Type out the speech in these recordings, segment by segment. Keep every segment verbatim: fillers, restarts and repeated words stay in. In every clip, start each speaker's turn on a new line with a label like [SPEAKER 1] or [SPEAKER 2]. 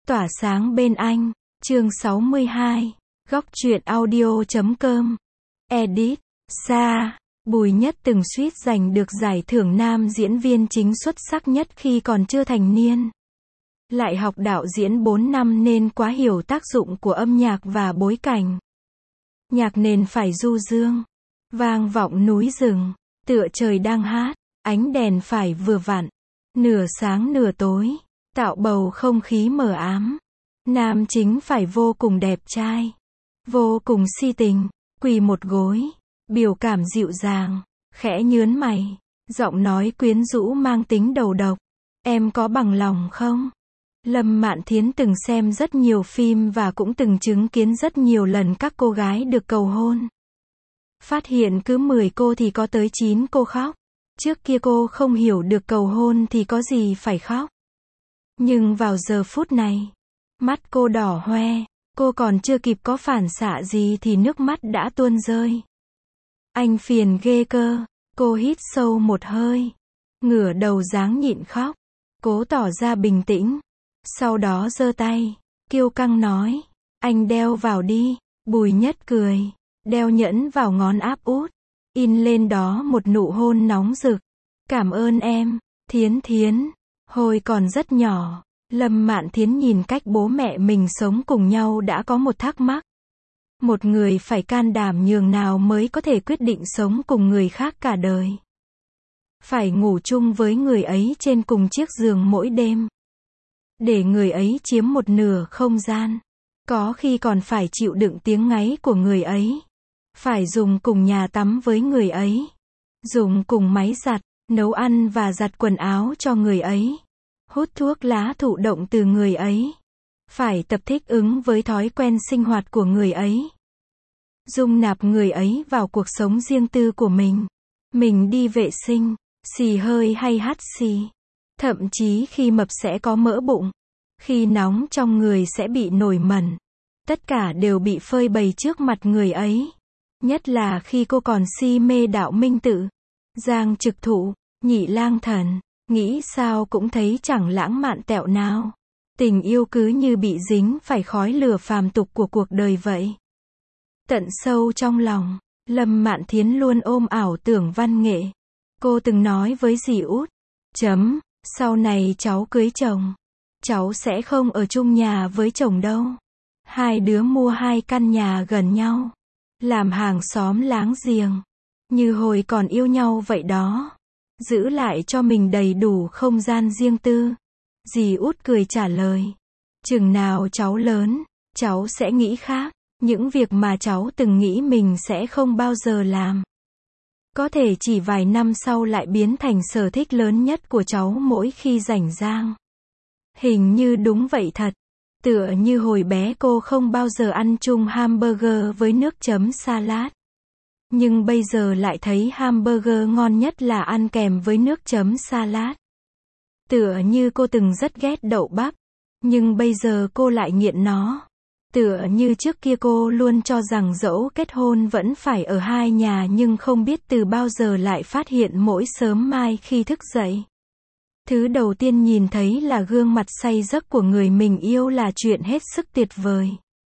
[SPEAKER 1] Tỏa sáng bên anh, chương sáu mươi hai, góc truyện audio.com. Edit, Sa, Bùi Nhất từng suýt giành được giải thưởng nam diễn viên chính xuất sắc nhất khi còn chưa thành niên. Lại học đạo diễn bốn năm nên quá hiểu tác dụng của âm nhạc và bối cảnh. Nhạc nền phải du dương, vang vọng núi rừng, tựa trời đang hát, ánh đèn phải vừa vặn, nửa sáng nửa tối, tạo bầu không khí mờ ám. Nam chính phải vô cùng đẹp trai, vô cùng si tình, quỳ một gối, biểu cảm dịu dàng, khẽ nhướn mày, giọng nói quyến rũ mang tính đầu độc. Em có bằng lòng không? Lâm Mạn Thiến từng xem rất nhiều phim và cũng từng chứng kiến rất nhiều lần các cô gái được cầu hôn. Phát hiện cứ mười cô thì có tới chín cô khóc. Trước kia cô không hiểu được cầu hôn thì có gì phải khóc. Nhưng vào giờ phút này, mắt cô đỏ hoe, cô còn chưa kịp có phản xạ gì thì nước mắt đã tuôn rơi. Anh phiền ghê cơ, cô hít sâu một hơi, ngửa đầu dáng nhịn khóc, cố tỏ ra bình tĩnh. Sau đó giơ tay, kiêu căng nói, anh đeo vào đi. Bùi Nhất cười, đeo nhẫn vào ngón áp út, in lên đó một nụ hôn nóng rực. Cảm ơn em, Thiến Thiến. Hồi còn rất nhỏ, Lâm Mạn Thiến nhìn cách bố mẹ mình sống cùng nhau đã có một thắc mắc. Một người phải can đảm nhường nào mới có thể quyết định sống cùng người khác cả đời? Phải ngủ chung với người ấy trên cùng chiếc giường mỗi đêm. Để người ấy chiếm một nửa không gian. Có khi còn phải chịu đựng tiếng ngáy của người ấy. Phải dùng cùng nhà tắm với người ấy. Dùng cùng máy giặt, nấu ăn và giặt quần áo cho người ấy. Hút thuốc lá thụ động từ người ấy. Phải tập thích ứng với thói quen sinh hoạt của người ấy. Dung nạp người ấy vào cuộc sống riêng tư của mình. Mình đi vệ sinh, xì hơi hay hắt xì. Thậm chí khi mập sẽ có mỡ bụng. Khi nóng trong người sẽ bị nổi mẩn. Tất cả đều bị phơi bày trước mặt người ấy. Nhất là khi cô còn si mê đạo minh tự. Giang Trực Thụ, Nhị Lang Thần. Nghĩ sao cũng thấy chẳng lãng mạn tẹo nào. Tình yêu cứ như bị dính phải khói lửa phàm tục của cuộc đời vậy. Tận sâu trong lòng, Lâm Mạn Thiến luôn ôm ảo tưởng văn nghệ. Cô từng nói với dì út, chấm, sau này cháu cưới chồng, cháu sẽ không ở chung nhà với chồng đâu. Hai đứa mua hai căn nhà gần nhau, làm hàng xóm láng giềng, như hồi còn yêu nhau vậy đó. Giữ lại cho mình đầy đủ không gian riêng tư. Dì út cười trả lời, chừng nào cháu lớn, cháu sẽ nghĩ khác. Những việc mà cháu từng nghĩ mình sẽ không bao giờ làm. Có thể chỉ vài năm sau lại biến thành sở thích lớn nhất của cháu mỗi khi rảnh rang. Hình như đúng vậy thật. Tựa như hồi bé cô không bao giờ ăn chung hamburger với nước chấm salad. Nhưng bây giờ lại thấy hamburger ngon nhất là ăn kèm với nước chấm salad. Tựa như cô từng rất ghét đậu bắp. Nhưng bây giờ cô lại nghiện nó. Tựa như trước kia cô luôn cho rằng dẫu kết hôn vẫn phải ở hai nhà nhưng không biết từ bao giờ lại phát hiện mỗi sớm mai khi thức dậy. Thứ đầu tiên nhìn thấy là gương mặt say giấc của người mình yêu là chuyện hết sức tuyệt vời.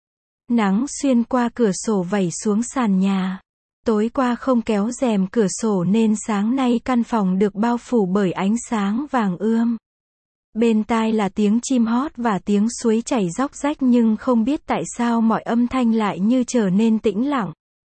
[SPEAKER 1] Nắng xuyên qua cửa sổ vẩy xuống sàn nhà. Tối qua không kéo rèm cửa sổ nên sáng nay căn phòng được bao phủ bởi ánh sáng vàng ươm. Bên tai là tiếng chim hót và tiếng suối chảy róc rách nhưng không biết tại sao mọi âm thanh lại như trở nên tĩnh lặng.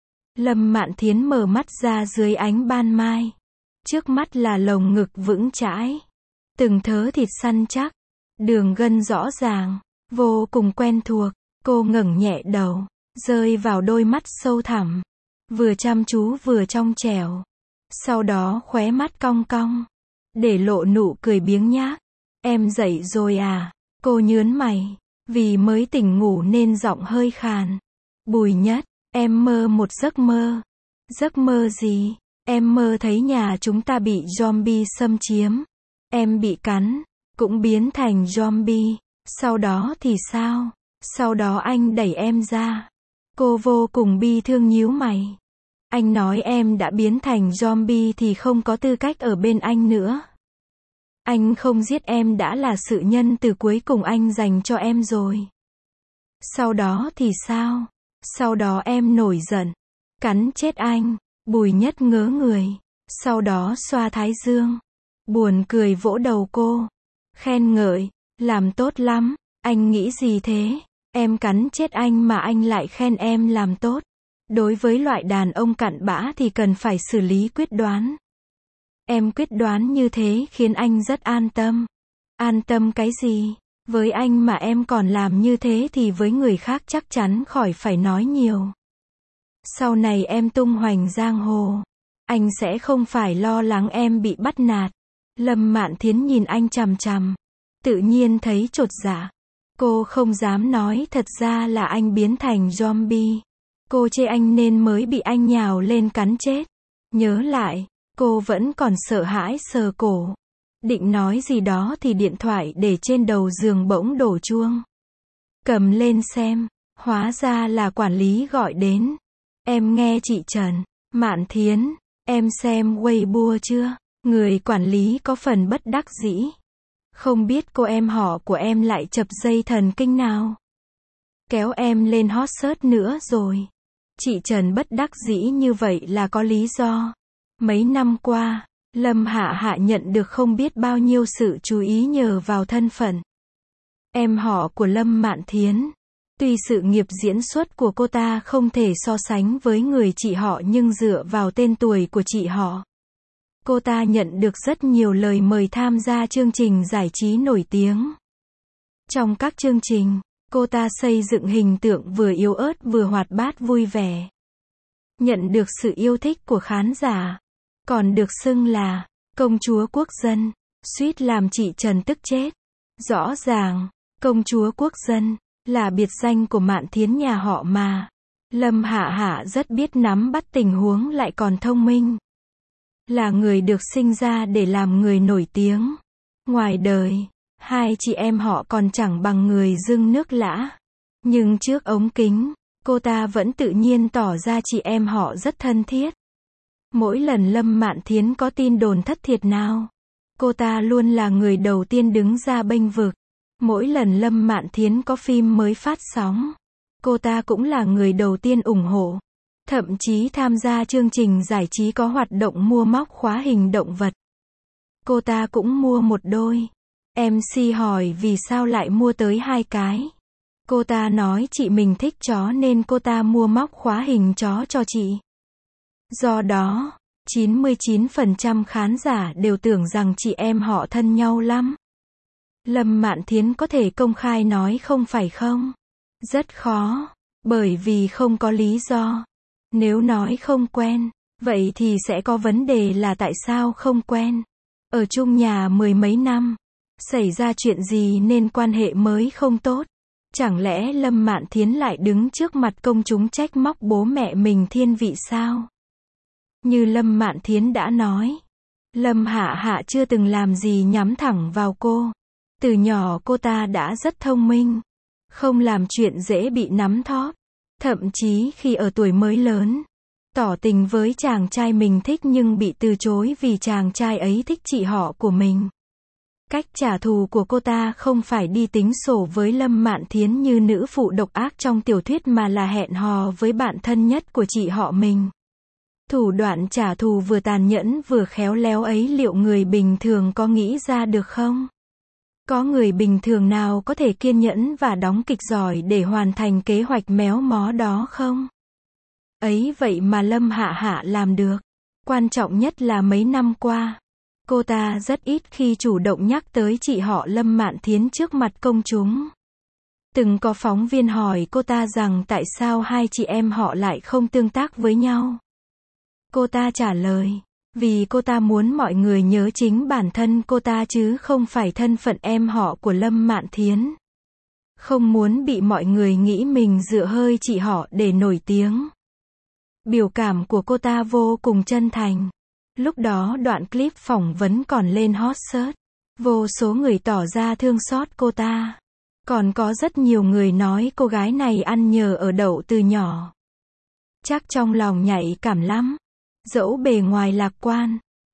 [SPEAKER 1] Lâm Mạn Thiến mở mắt ra dưới ánh ban mai. Trước mắt là lồng ngực vững chãi. Từng thớ thịt săn chắc. Đường gân rõ ràng. Vô cùng quen thuộc. Cô ngẩng nhẹ đầu. Rơi vào đôi mắt sâu thẳm. Vừa chăm chú vừa trong trẻo. Sau đó khóe mắt cong cong. Để lộ nụ cười biếng nhác. Em dậy rồi à? Cô nhướn mày. Vì mới tỉnh ngủ nên giọng hơi khàn. Bùi Nhất, em mơ một giấc mơ. Giấc mơ gì? Em mơ thấy nhà chúng ta bị zombie xâm chiếm. Em bị cắn, cũng biến thành zombie. Sau đó thì sao? Sau đó anh đẩy em ra. Cô vô cùng bi thương nhíu mày. Anh nói em đã biến thành zombie thì không có tư cách ở bên anh nữa. Anh không giết em đã là sự nhân từ cuối cùng anh dành cho em rồi. Sau đó thì sao? Sau đó em nổi giận, cắn chết anh. Bùi Nhất ngớ người, sau đó xoa thái dương, buồn cười vỗ đầu cô, khen ngợi, làm tốt lắm, anh nghĩ gì thế? Em cắn chết anh mà anh lại khen em làm tốt. Đối với loại đàn ông cặn bã thì cần phải xử lý quyết đoán. Em quyết đoán như thế khiến anh rất an tâm. An tâm cái gì? Với anh mà em còn làm như thế thì với người khác chắc chắn khỏi phải nói nhiều. Sau này em tung hoành giang hồ, anh sẽ không phải lo lắng em bị bắt nạt. Lâm Mạn Thiến nhìn anh chằm chằm, tự nhiên thấy chột dạ. Cô không dám nói thật ra là anh biến thành zombie. Cô chê anh nên mới bị anh nhào lên cắn chết. Nhớ lại, cô vẫn còn sợ hãi sờ cổ. Định nói gì đó thì điện thoại để trên đầu giường bỗng đổ chuông. Cầm lên xem, hóa ra là quản lý gọi đến. Em nghe chị Trần, Mạn Thiến, em xem Weibo chưa? Người quản lý có phần bất đắc dĩ. Không biết cô em họ của em lại chập dây thần kinh nào. Kéo em lên hot search nữa rồi. Chị Trần bất đắc dĩ như vậy là có lý do. Mấy năm qua, Lâm Hạ Hạ nhận được không biết bao nhiêu sự chú ý nhờ vào thân phận em họ của Lâm Mạn Thiến. Tuy sự nghiệp diễn xuất của cô ta không thể so sánh với người chị họ nhưng dựa vào tên tuổi của chị họ, cô ta nhận được rất nhiều lời mời tham gia chương trình giải trí nổi tiếng. Trong các chương trình, cô ta xây dựng hình tượng vừa yếu ớt vừa hoạt bát vui vẻ. Nhận được sự yêu thích của khán giả. Còn được xưng là công chúa quốc dân, suýt làm chị Trần tức chết. Rõ ràng, công chúa quốc dân là biệt danh của Mạn Thiến nhà họ mà. Lâm Hạ Hạ rất biết nắm bắt tình huống lại còn thông minh. Là người được sinh ra để làm người nổi tiếng. Ngoài đời, hai chị em họ còn chẳng bằng người dưng nước lã. Nhưng trước ống kính, cô ta vẫn tự nhiên tỏ ra chị em họ rất thân thiết. Mỗi lần Lâm Mạn Thiến có tin đồn thất thiệt nào, cô ta luôn là người đầu tiên đứng ra bênh vực. Mỗi lần Lâm Mạn Thiến có phim mới phát sóng, cô ta cũng là người đầu tiên ủng hộ. Thậm chí tham gia chương trình giải trí có hoạt động mua móc khóa hình động vật. Cô ta cũng mua một đôi. em xê hỏi vì sao lại mua tới hai cái. Cô ta nói chị mình thích chó nên cô ta mua móc khóa hình chó cho chị. Do đó, chín mươi chín phần trăm khán giả đều tưởng rằng chị em họ thân nhau lắm. Lâm Mạn Thiến có thể công khai nói không phải không? Rất khó, bởi vì không có lý do. Nếu nói không quen, vậy thì sẽ có vấn đề là tại sao không quen. Ở chung nhà mười mấy năm, xảy ra chuyện gì nên quan hệ mới không tốt? Chẳng lẽ Lâm Mạn Thiến lại đứng trước mặt công chúng trách móc bố mẹ mình thiên vị sao? Như Lâm Mạn Thiến đã nói, Lâm Hạ Hạ chưa từng làm gì nhắm thẳng vào cô. Từ nhỏ cô ta đã rất thông minh, không làm chuyện dễ bị nắm thóp. Thậm chí khi ở tuổi mới lớn, tỏ tình với chàng trai mình thích nhưng bị từ chối vì chàng trai ấy thích chị họ của mình. Cách trả thù của cô ta không phải đi tính sổ với Lâm Mạn Thiến như nữ phụ độc ác trong tiểu thuyết mà là hẹn hò với bạn thân nhất của chị họ mình. Thủ đoạn trả thù vừa tàn nhẫn vừa khéo léo ấy liệu người bình thường có nghĩ ra được không? Có người bình thường nào có thể kiên nhẫn và đóng kịch giỏi để hoàn thành kế hoạch méo mó đó không? Ấy vậy mà Lâm Hạ Hạ làm được. Quan trọng nhất là mấy năm qua, cô ta rất ít khi chủ động nhắc tới chị họ Lâm Mạn Thiến trước mặt công chúng. Từng có phóng viên hỏi cô ta rằng tại sao hai chị em họ lại không tương tác với nhau. Cô ta trả lời, vì cô ta muốn mọi người nhớ chính bản thân cô ta chứ không phải thân phận em họ của Lâm Mạn Thiến. Không muốn bị mọi người nghĩ mình dựa hơi chị họ để nổi tiếng. Biểu cảm của cô ta vô cùng chân thành. Lúc đó đoạn clip phỏng vấn còn lên hot search. Vô số người tỏ ra thương xót cô ta. Còn có rất nhiều người nói cô gái này ăn nhờ ở đậu từ nhỏ. Chắc trong lòng nhạy cảm lắm. Dẫu bề ngoài lạc quan,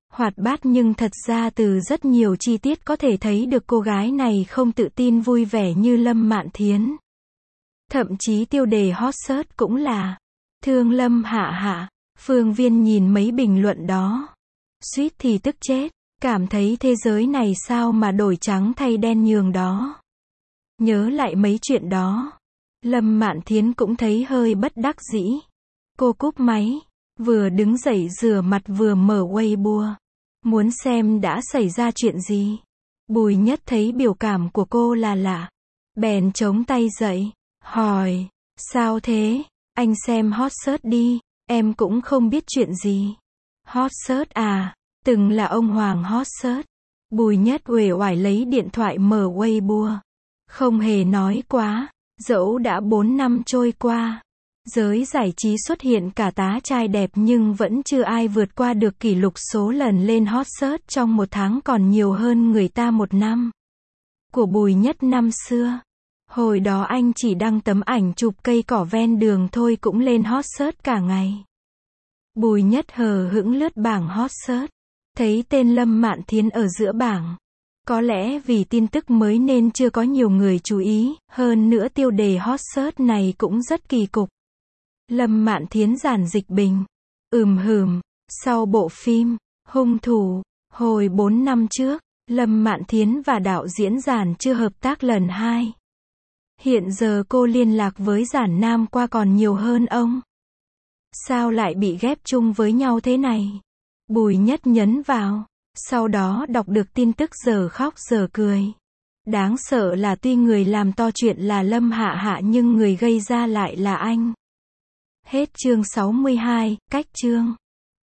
[SPEAKER 1] Hoạt bát nhưng thật ra từ rất nhiều chi tiết có thể thấy được cô gái này không tự tin vui vẻ như Lâm Mạn Thiến. Thậm chí tiêu đề hot search cũng là thương Lâm Hạ Hạ. Phương Viên nhìn mấy bình luận đó, suýt thì tức chết, cảm thấy thế giới này sao mà đổi trắng thay đen nhường đó. Nhớ lại mấy chuyện đó, Lâm Mạn Thiến cũng thấy hơi bất đắc dĩ. Cô cúp máy, vừa đứng dậy rửa mặt vừa mở Weibo, muốn xem đã xảy ra chuyện gì. Bùi Nhất thấy biểu cảm của cô là lạ, bèn chống tay dậy, hỏi, sao thế, anh xem hot search đi, em cũng không biết chuyện gì. Hot search à, từng là ông Hoàng hot search. Bùi Nhất uể oải lấy điện thoại mở Weibo. Không hề nói quá, dẫu đã bốn năm trôi qua, giới giải trí xuất hiện cả tá trai đẹp nhưng vẫn chưa ai vượt qua được kỷ lục số lần lên hot search trong một tháng còn nhiều hơn người ta một năm. Của Bùi Nhất năm xưa. Hồi đó anh chỉ đăng tấm ảnh chụp cây cỏ ven đường thôi cũng lên hot search cả ngày. Bùi Nhất hờ hững lướt bảng hot search, thấy tên Lâm Mạn Thiến ở giữa bảng. Có lẽ vì tin tức mới nên chưa có nhiều người chú ý, hơn nữa tiêu đề hot search này cũng rất kỳ cục. Lâm Mạn Thiến giản dịch bình. Ừm hừm, sau bộ phim Hung Thủ, hồi bốn năm trước, Lâm Mạn Thiến và đạo diễn Giản chưa hợp tác lần hai. Hiện giờ cô liên lạc với Giản Nam qua còn nhiều hơn ông. Sao lại bị ghép chung với nhau thế này? Bùi Nhất nhấn vào. Sau đó đọc được tin tức giờ khóc giờ cười. Đáng sợ là tuy người làm to chuyện là Lâm Hạ Hạ nhưng người gây ra lại là anh. Hết chương sáu mươi hai, cách chương.